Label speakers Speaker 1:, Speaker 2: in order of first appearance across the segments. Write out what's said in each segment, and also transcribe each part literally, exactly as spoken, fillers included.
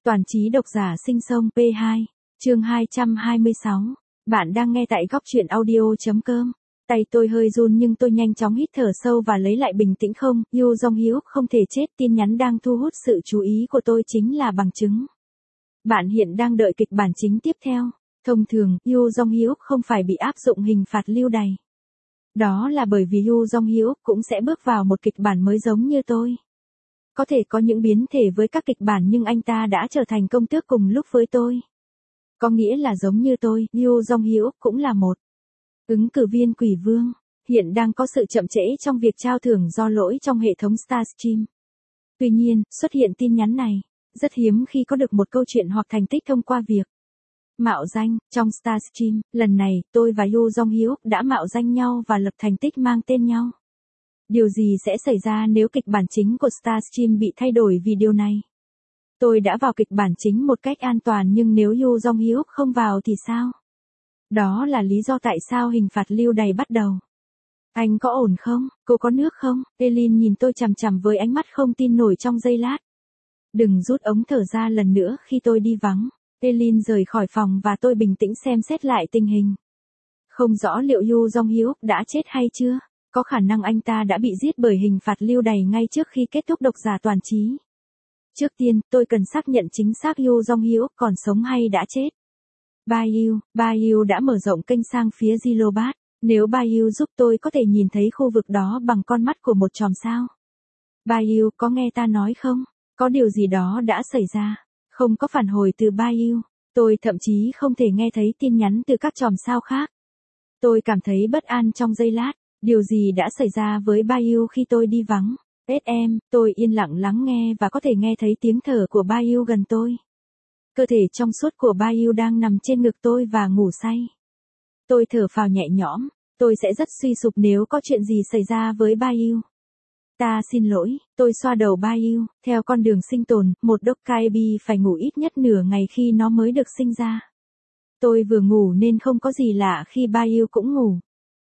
Speaker 1: Toàn trí độc giả sinh sông pê hai, chương hai trăm hai mươi sáu. Bạn đang nghe tại góc truyện audio.com. Tay tôi hơi run nhưng tôi nhanh chóng hít thở sâu và lấy lại bình tĩnh. Không, Yoo Jong-hyuk không thể chết. Tin nhắn đang thu hút sự chú ý của tôi chính là bằng chứng. Bạn hiện đang đợi kịch bản chính tiếp theo. Thông thường, Yoo Jong-hyuk không phải bị áp dụng hình phạt lưu đày. Đó là bởi vì Yoo Jong-hyuk cũng sẽ bước vào một kịch bản mới giống như tôi. Có thể có những biến thể với các kịch bản nhưng anh ta đã trở thành công tước cùng lúc với tôi. Có nghĩa là giống như tôi, Yoo Jong-hyuk cũng là một ứng cử viên quỷ vương. Hiện đang có sự chậm trễ trong việc trao thưởng do lỗi trong hệ thống Starstream. Tuy nhiên, xuất hiện tin nhắn này, rất hiếm khi có được một câu chuyện hoặc thành tích thông qua việc mạo danh. Trong Starstream, lần này, tôi và Yoo Jong-hyuk đã mạo danh nhau và lập thành tích mang tên nhau. Điều gì sẽ xảy ra nếu kịch bản chính của Starstream bị thay đổi vì điều này? Tôi đã vào kịch bản chính một cách an toàn nhưng nếu Yoo Jong-hyuk không vào thì sao? Đó là lý do tại sao hình phạt lưu đày bắt đầu. Anh có ổn không? Cô có nước không? Elin nhìn tôi chằm chằm với ánh mắt không tin nổi trong giây lát. Đừng rút ống thở ra lần nữa khi tôi đi vắng. Elin rời khỏi phòng và tôi bình tĩnh xem xét lại tình hình. Không rõ liệu Yoo Jong-hyuk đã chết hay chưa? Có khả năng anh ta đã bị giết bởi hình phạt lưu đày ngay trước khi kết thúc độc giả toàn trí. Trước tiên, tôi cần xác nhận chính xác Yoo Jong-hyuk còn sống hay đã chết. Bayu, Bayu đã mở rộng kênh sang phía Zilobat. Nếu Bayu giúp tôi có thể nhìn thấy khu vực đó bằng con mắt của một chòm sao. Bayu, có nghe ta nói không? Có điều gì đó đã xảy ra. Không có phản hồi từ Bayu. Tôi thậm chí không thể nghe thấy tin nhắn từ các chòm sao khác. Tôi cảm thấy bất an trong giây lát. Điều gì đã xảy ra với Bayu khi tôi đi vắng? ét em, tôi yên lặng lắng nghe và có thể nghe thấy tiếng thở của Bayu gần tôi. Cơ thể trong suốt của Bayu đang nằm trên ngực tôi và ngủ say. Tôi thở phào nhẹ nhõm, tôi sẽ rất suy sụp nếu có chuyện gì xảy ra với Bayu. Ta xin lỗi, tôi xoa đầu Bayu, theo con đường sinh tồn, một Dokkaebi phải ngủ ít nhất nửa ngày khi nó mới được sinh ra. Tôi vừa ngủ nên không có gì lạ khi Bayu cũng ngủ.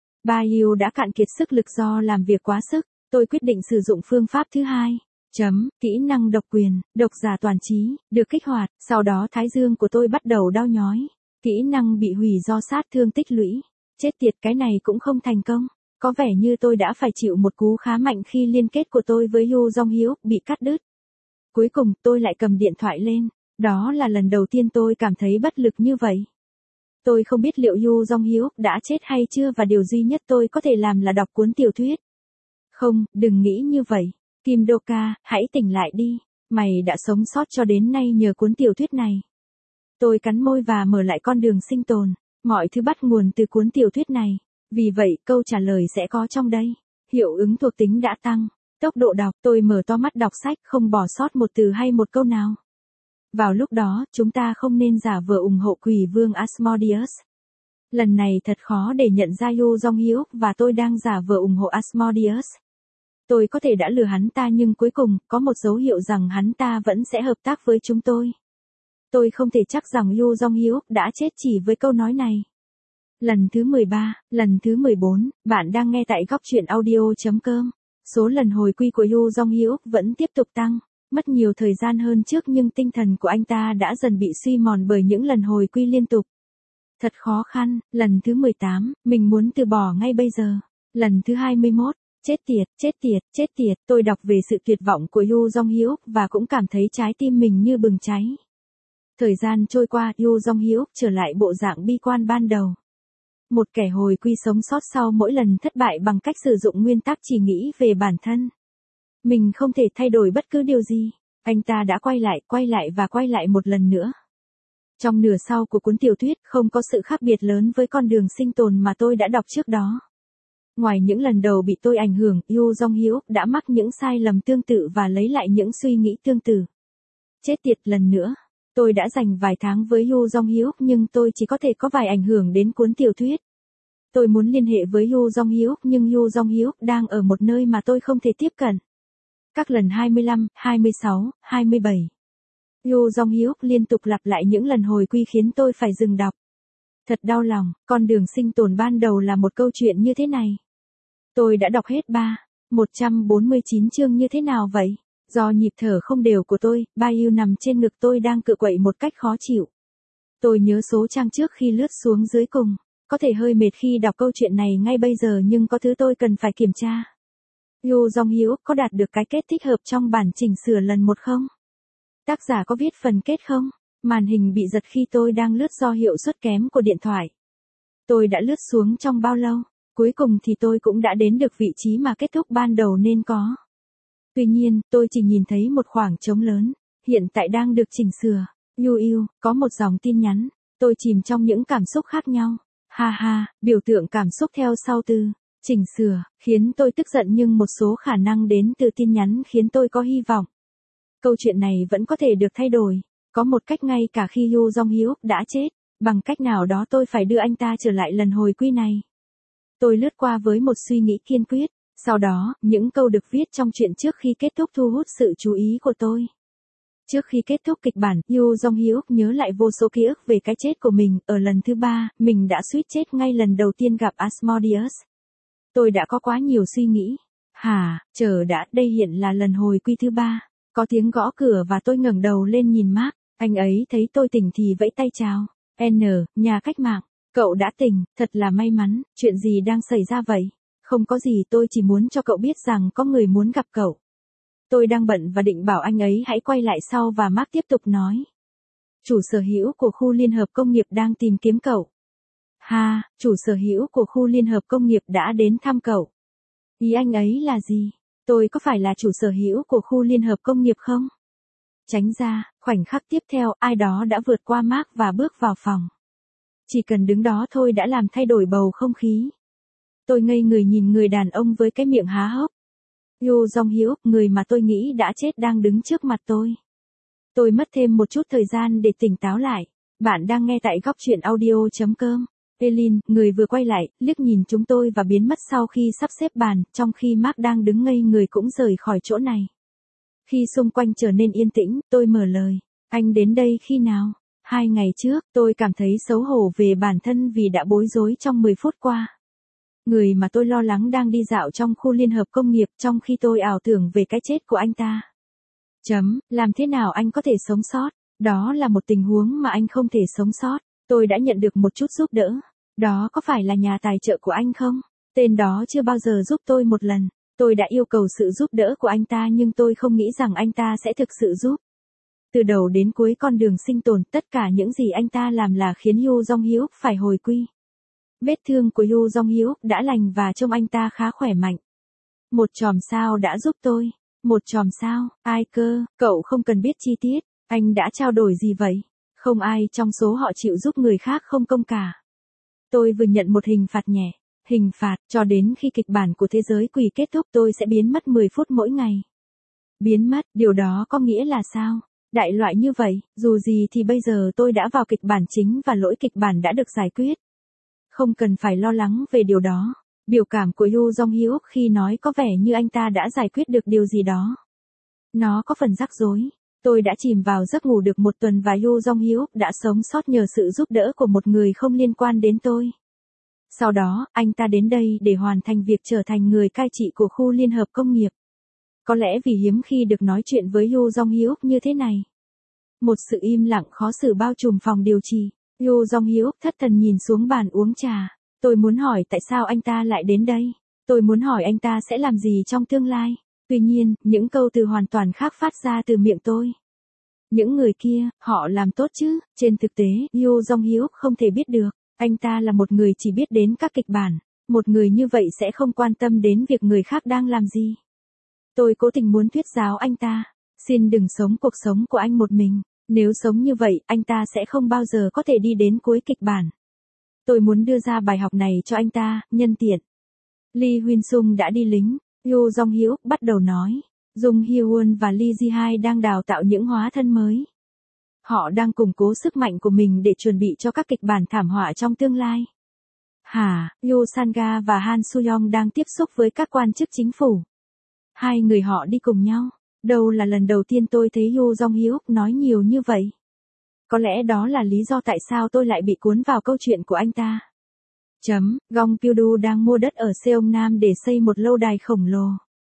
Speaker 1: Bayu đã cạn kiệt sức lực do làm việc quá sức, tôi quyết định sử dụng phương pháp thứ hai. Chấm, kỹ năng độc quyền, độc giả toàn trí, được kích hoạt, sau đó thái dương của tôi bắt đầu đau nhói. Kỹ năng bị hủy do sát thương tích lũy. Chết tiệt, cái này cũng không thành công. Có vẻ như tôi đã phải chịu một cú khá mạnh khi liên kết của tôi với Yoo Jong-hyuk bị cắt đứt. Cuối cùng, tôi lại cầm điện thoại lên. Đó là lần đầu tiên tôi cảm thấy bất lực như vậy. Tôi không biết liệu Yoo Jong-hyuk đã chết hay chưa và điều duy nhất tôi có thể làm là đọc cuốn tiểu thuyết. Không, đừng nghĩ như vậy. Kim Do-ka, hãy tỉnh lại đi. Mày đã sống sót cho đến nay nhờ cuốn tiểu thuyết này. Tôi cắn môi và mở lại con đường sinh tồn. Mọi thứ bắt nguồn từ cuốn tiểu thuyết này. Vì vậy, câu trả lời sẽ có trong đây. Hiệu ứng thuộc tính đã tăng. Tốc độ đọc, tôi mở to mắt đọc sách không bỏ sót một từ hay một câu nào. Vào lúc đó, chúng ta không nên giả vờ ủng hộ quỷ vương Asmodeus. Lần này thật khó để nhận ra Yoo Jong-hyuk và tôi đang giả vờ ủng hộ Asmodeus. Tôi có thể đã lừa hắn ta nhưng cuối cùng, có một dấu hiệu rằng hắn ta vẫn sẽ hợp tác với chúng tôi. Tôi không thể chắc rằng Yoo Jong-hyuk đã chết chỉ với câu nói này. Lần thứ mười ba, lần thứ mười bốn, bạn đang nghe tại góc truyện audio.com. Số lần hồi quy của Yoo Jong-hyuk vẫn tiếp tục tăng. Mất nhiều thời gian hơn trước nhưng tinh thần của anh ta đã dần bị suy mòn bởi những lần hồi quy liên tục. Thật khó khăn. Lần thứ mười tám, mình muốn từ bỏ ngay bây giờ. Lần thứ hai mươi mốt, chết tiệt, chết tiệt, chết tiệt. Tôi đọc về sự tuyệt vọng của Yoo Jong-hyuk và cũng cảm thấy trái tim mình như bừng cháy. Thời gian trôi qua, Yoo Jong-hyuk trở lại bộ dạng bi quan ban đầu. Một kẻ hồi quy sống sót sau mỗi lần thất bại bằng cách sử dụng nguyên tắc chỉ nghĩ về bản thân. Mình không thể thay đổi bất cứ điều gì. Anh ta đã quay lại, quay lại và quay lại một lần nữa. Trong nửa sau của cuốn tiểu thuyết không có sự khác biệt lớn với con đường sinh tồn mà tôi đã đọc trước đó. Ngoài những lần đầu bị tôi ảnh hưởng, Yoo Jong-hyuk đã mắc những sai lầm tương tự và lấy lại những suy nghĩ tương tự. Chết tiệt lần nữa. Tôi đã dành vài tháng với Yoo Jong-hyuk nhưng tôi chỉ có thể có vài ảnh hưởng đến cuốn tiểu thuyết. Tôi muốn liên hệ với Yoo Jong-hyuk nhưng Yoo Jong-hyuk đang ở một nơi mà tôi không thể tiếp cận. Các lần hai mươi lăm, hai mươi sáu, hai mươi bảy. Yoo Jong-hyuk liên tục lặp lại những lần hồi quy khiến tôi phải dừng đọc. Thật đau lòng, con đường sinh tồn ban đầu là một câu chuyện như thế này. Tôi đã đọc hết ba, một trăm bốn mươi chín chương như thế nào vậy? Do nhịp thở không đều của tôi, Bayu nằm trên ngực tôi đang cựa quậy một cách khó chịu. Tôi nhớ số trang trước khi lướt xuống dưới cùng. Có thể hơi mệt khi đọc câu chuyện này ngay bây giờ nhưng có thứ tôi cần phải kiểm tra. Yoo Jong Hyuk có đạt được cái kết thích hợp trong bản chỉnh sửa lần một không? Tác giả có viết phần kết không? Màn hình bị giật khi tôi đang lướt do hiệu suất kém của điện thoại. Tôi đã lướt xuống trong bao lâu? Cuối cùng thì tôi cũng đã đến được vị trí mà kết thúc ban đầu nên có. Tuy nhiên, tôi chỉ nhìn thấy một khoảng trống lớn, hiện tại đang được chỉnh sửa. Yu Yu, có một dòng tin nhắn. Tôi chìm trong những cảm xúc khác nhau. Ha ha, biểu tượng cảm xúc theo sau từ chỉnh sửa, khiến tôi tức giận nhưng một số khả năng đến từ tin nhắn khiến tôi có hy vọng. Câu chuyện này vẫn có thể được thay đổi. Có một cách ngay cả khi Yoo Jong Hyuk đã chết, bằng cách nào đó tôi phải đưa anh ta trở lại lần hồi quy này. Tôi lướt qua với một suy nghĩ kiên quyết. Sau đó, những câu được viết trong chuyện trước khi kết thúc thu hút sự chú ý của tôi. Trước khi kết thúc kịch bản, Yoo Jong Hyuk nhớ lại vô số ký ức về cái chết của mình. Ở lần thứ ba, mình đã suýt chết ngay lần đầu tiên gặp Asmodeus. Tôi đã có quá nhiều suy nghĩ. Hả, chờ đã, đây hiện là lần hồi quy thứ ba. Có tiếng gõ cửa và tôi ngẩng đầu lên nhìn Mark. Anh ấy thấy tôi tỉnh thì vẫy tay chào. N, nhà cách mạng. Cậu đã tỉnh, thật là may mắn, chuyện gì đang xảy ra vậy? Không có gì, tôi chỉ muốn cho cậu biết rằng có người muốn gặp cậu. Tôi đang bận và định bảo anh ấy hãy quay lại sau và Mark tiếp tục nói. Chủ sở hữu của khu liên hợp công nghiệp đang tìm kiếm cậu. Ha, chủ sở hữu của khu liên hợp công nghiệp đã đến thăm cậu. Ý anh ấy là gì? Tôi có phải là chủ sở hữu của khu liên hợp công nghiệp không? Tránh ra, khoảnh khắc tiếp theo, ai đó đã vượt qua Mark và bước vào phòng. Chỉ cần đứng đó thôi đã làm thay đổi bầu không khí. Tôi ngây người nhìn người đàn ông với cái miệng há hốc. Yoo Jong Hyuk, người mà tôi nghĩ đã chết đang đứng trước mặt tôi. Tôi mất thêm một chút thời gian để tỉnh táo lại. Bạn đang nghe tại góc truyện audio chấm com. Elin, người vừa quay lại, liếc nhìn chúng tôi và biến mất sau khi sắp xếp bàn, trong khi Mark đang đứng ngây người cũng rời khỏi chỗ này. Khi xung quanh trở nên yên tĩnh, tôi mở lời. Anh đến đây khi nào? Hai ngày trước, tôi cảm thấy xấu hổ về bản thân vì đã bối rối trong mười phút qua. Người mà tôi lo lắng đang đi dạo trong khu liên hợp công nghiệp trong khi tôi ảo tưởng về cái chết của anh ta. Chấm, làm thế nào anh có thể sống sót? Đó là một tình huống mà anh không thể sống sót. Tôi đã nhận được một chút giúp đỡ. Đó có phải là nhà tài trợ của anh không? Tên đó chưa bao giờ giúp tôi một lần. Tôi đã yêu cầu sự giúp đỡ của anh ta nhưng tôi không nghĩ rằng anh ta sẽ thực sự giúp. Từ đầu đến cuối con đường sinh tồn, tất cả những gì anh ta làm là khiến Yoo Jong Hyuk phải hồi quy. Vết thương của Yoo Jong Hyuk đã lành và trông anh ta khá khỏe mạnh. Một chòm sao đã giúp tôi. Một chòm sao, ai cơ, cậu không cần biết chi tiết. Anh đã trao đổi gì vậy? Không ai trong số họ chịu giúp người khác không công cả. Tôi vừa nhận một hình phạt nhẹ. Hình phạt, cho đến khi kịch bản của thế giới quỷ kết thúc tôi sẽ biến mất mười phút mỗi ngày. Biến mất, điều đó có nghĩa là sao? Đại loại như vậy, dù gì thì bây giờ tôi đã vào kịch bản chính và lỗi kịch bản đã được giải quyết. Không cần phải lo lắng về điều đó. Biểu cảm của Yoo Jong Hyuk khi nói có vẻ như anh ta đã giải quyết được điều gì đó. Nó có phần rắc rối. Tôi đã chìm vào giấc ngủ được một tuần và Yoo Jong Hyuk đã sống sót nhờ sự giúp đỡ của một người không liên quan đến tôi. Sau đó, anh ta đến đây để hoàn thành việc trở thành người cai trị của khu liên hợp công nghiệp. Có lẽ vì hiếm khi được nói chuyện với Yoo Jong Hyuk như thế này. Một sự im lặng khó xử bao trùm phòng điều trị. Yoo Jong Hyuk thất thần nhìn xuống bàn uống trà. Tôi muốn hỏi tại sao anh ta lại đến đây. Tôi muốn hỏi anh ta sẽ làm gì trong tương lai. Tuy nhiên, những câu từ hoàn toàn khác phát ra từ miệng tôi. Những người kia, họ làm tốt chứ. Trên thực tế, Yoo Jong Hyuk không thể biết được. Anh ta là một người chỉ biết đến các kịch bản. Một người như vậy sẽ không quan tâm đến việc người khác đang làm gì. Tôi cố tình muốn thuyết giáo anh ta. Xin đừng sống cuộc sống của anh một mình. Nếu sống như vậy, anh ta sẽ không bao giờ có thể đi đến cuối kịch bản. Tôi muốn đưa ra bài học này cho anh ta, nhân tiện. Lee Huyên Sung đã đi lính. Yoo Jong Hyuk bắt đầu nói. Jung Hye-won và Lee Ji-hae đang đào tạo những hóa thân mới. Họ đang củng cố sức mạnh của mình để chuẩn bị cho các kịch bản thảm họa trong tương lai. Hả, Yoo Sang-ga và Han Soo-young đang tiếp xúc với các quan chức chính phủ. Hai người họ đi cùng nhau. Đâu là lần đầu tiên tôi thấy Yoo Jong Hyuk nói nhiều như vậy. Có lẽ đó là lý do tại sao tôi lại bị cuốn vào câu chuyện của anh ta. Chấm, Gong Pyu-du đang mua đất ở Seongnam để xây một lâu đài khổng lồ.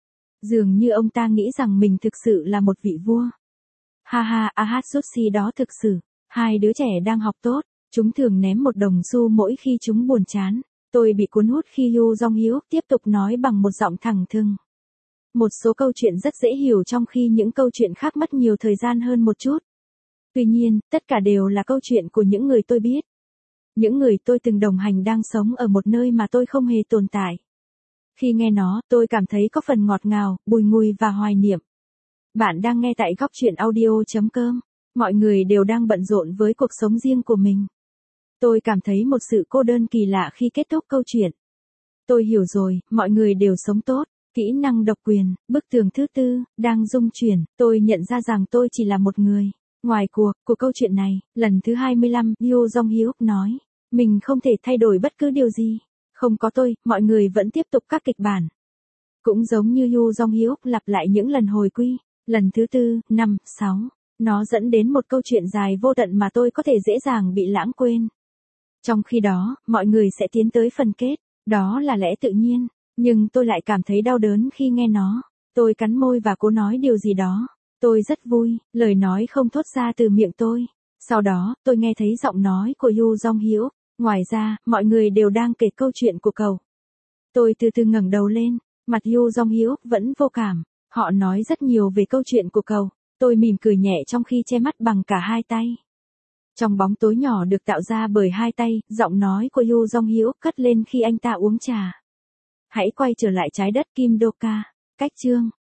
Speaker 1: Dường như ông ta nghĩ rằng mình thực sự là một vị vua. Ha ha, Ahatsushi đó thực sự. Hai đứa trẻ đang học tốt, chúng thường ném một đồng xu mỗi khi chúng buồn chán. Tôi bị cuốn hút khi Yu Jong-hyuk tiếp tục nói bằng một giọng thẳng thừng. Một số câu chuyện rất dễ hiểu trong khi những câu chuyện khác mất nhiều thời gian hơn một chút. Tuy nhiên, tất cả đều là câu chuyện của những người tôi biết. Những người tôi từng đồng hành đang sống ở một nơi mà tôi không hề tồn tại. Khi nghe nó, tôi cảm thấy có phần ngọt ngào, bùi ngùi và hoài niệm. Bạn đang nghe tại góc truyện audio chấm com. Mọi người đều đang bận rộn với cuộc sống riêng của mình. Tôi cảm thấy một sự cô đơn kỳ lạ khi kết thúc câu chuyện. Tôi hiểu rồi, mọi người đều sống tốt. Kỹ năng độc quyền, bức tường thứ tư, đang rung chuyển. Tôi nhận ra rằng tôi chỉ là một người. Ngoài cuộc, của câu chuyện này, lần thứ hai mươi lăm, Yu Jong-hyuk nói. Mình không thể thay đổi bất cứ điều gì. Không có tôi, mọi người vẫn tiếp tục các kịch bản. Cũng giống như Yu Jong-hyuk lặp lại những lần hồi quy. Lần thứ tư, năm, sáu. Nó dẫn đến một câu chuyện dài vô tận mà tôi có thể dễ dàng bị lãng quên. Trong khi đó, mọi người sẽ tiến tới phần kết. Đó là lẽ tự nhiên. Nhưng tôi lại cảm thấy đau đớn khi nghe nó. Tôi cắn môi và cố nói điều gì đó. Tôi rất vui, lời nói không thốt ra từ miệng tôi. Sau đó, tôi nghe thấy giọng nói của Yu Jong-hyuk. Ngoài ra, mọi người đều đang kể câu chuyện của cậu. Tôi từ từ ngẩng đầu lên. Mặt Yu Jong-hyuk vẫn vô cảm. Họ nói rất nhiều về câu chuyện của cậu. Tôi mỉm cười nhẹ trong khi che mắt bằng cả hai tay. Trong bóng tối nhỏ được tạo ra bởi hai tay, giọng nói của Yu Jong-hyuk cất lên khi anh ta uống trà. Hãy quay trở lại trái đất Kim Doka. Cách chương.